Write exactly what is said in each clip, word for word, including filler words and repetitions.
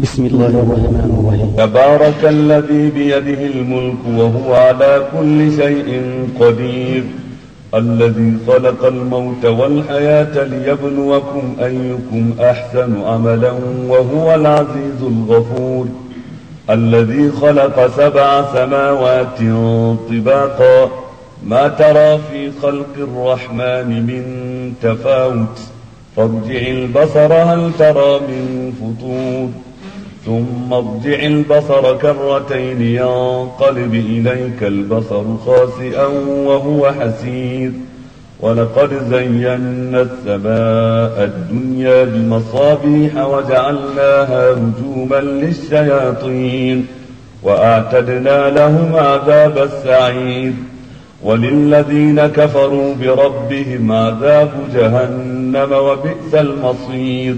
بسم الله الرحمن الرحيم. تبارك الذي بيده الملك وهو على كل شيء قدير، الذي خلق الموت والحياة ليبلوكم أيكم أحسن عملا وهو العزيز الغفور، الذي خلق سبع سماوات طباقا ما ترى في خلق الرحمن من تفاوت، فارجع البصر هل ترى من فطور، ثم ارجع البصر كرتين ينقلب إليك البصر خاسئا وهو حسير، ولقد زينا السماء الدنيا بمصابيح وجعلناها رجوما للشياطين وأعتدنا لهم عذاب السعير، وللذين كفروا بربهم عذاب جهنم وبئس المصير،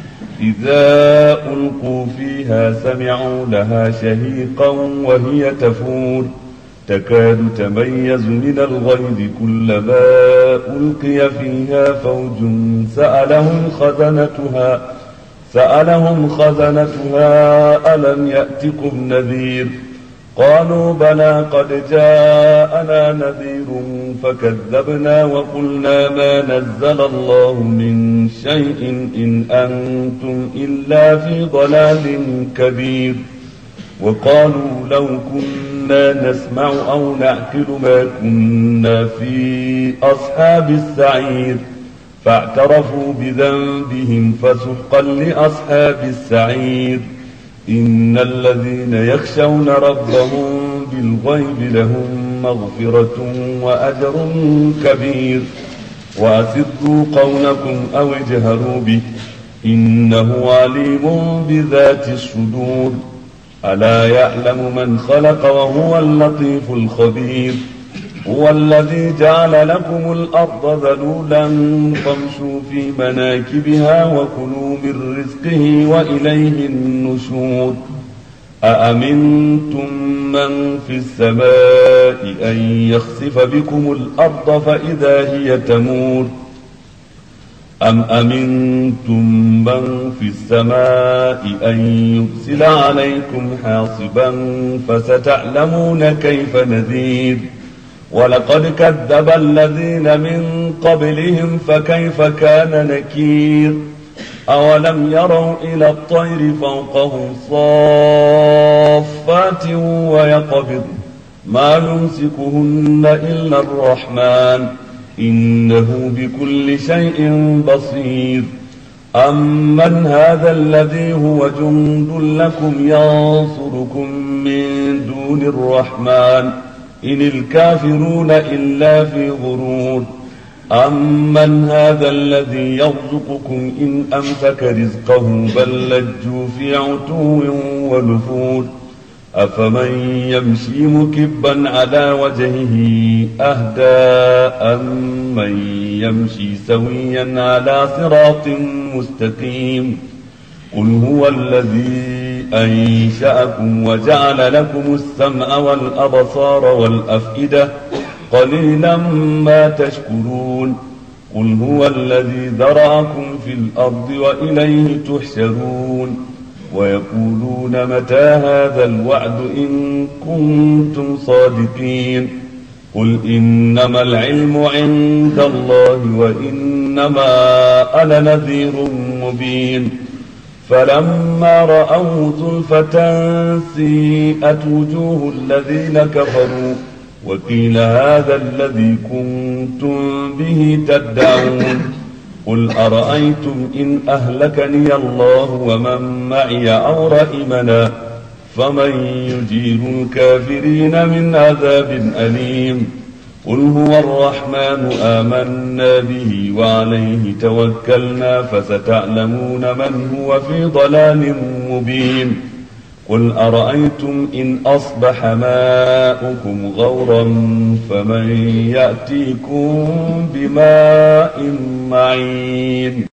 إذا ألقوا فيها سمعوا لها شهيقا وهي تفور، تكاد تميز من الغيظ كلما ألقي فيها فوج سألهم خزنتها سألهم خزنتها ألم يأتكم نذير، قالوا بلى قد جاءنا نذير فكذبنا وقلنا ما نزل الله من شيء إن أنتم إلا في ضلال كبير، وقالوا لو كنا نسمع أو نعقل ما كنا في أصحاب السعير، فاعترفوا بذنبهم فسحقا لأصحاب السعير، إن الذين يخشون ربهم بالغيب لهم مغفرة وأجر كبير، وأسروا قولكم أو اجهروا به إنه عليم بذات الصدور، ألا يعلم من خلق وهو اللطيف الخبير، هو الذي جعل لكم الأرض ذلولا فامشوا في مناكبها وكلوا من رزقه وإليه النشور، أأمنتم من في السماء أن يخسف بكم الأرض فإذا هي تمور، أم أمنتم من في السماء أن يرسل عليكم حاصبا فستعلمون كيف نذير، ولقد كذب الذين من قبلهم فكيف كان نكير، أولم يروا إلى الطير فوقهم صافات ويقبض ما يمسكهن إلا الرحمن إنه بكل شيء بصير، أمن هذا الذي هو جند لكم ينصركم من دون الرحمن إن الكافرون إلا في غرور، أمن هذا الذي يرزقكم إن أمسك رزقه بل لجوا في عتو ونفور، أفمن يمشي مكبا على وجهه أهدى أمن يمشي سويا على صراط مستقيم، قل هو الذي أنشأكم وجعل لكم السمع والأبصار والأفئدة قليلا ما تشكرون، قل هو الذي ذرأكم في الأرض وإليه تحشرون، ويقولون متى هذا الوعد إن كنتم صادقين، قل إنما العلم عند الله وإنما أنا نذير مبين، فلما رأوا زلفة سيئت وجوه الذين كفروا وقيل هذا الذي كنتم به تدعون، قل أرأيتم إن أهلكني الله ومن معي أو رحمنا فمن يجير الكافرين من عذاب أليم، قل هو الرحمن آمنا به وعليه توكلنا فستعلمون من هو في ضلال مبين، قل أرأيتم إن أصبح ماؤكم غورا فمن يأتيكم بماء معين.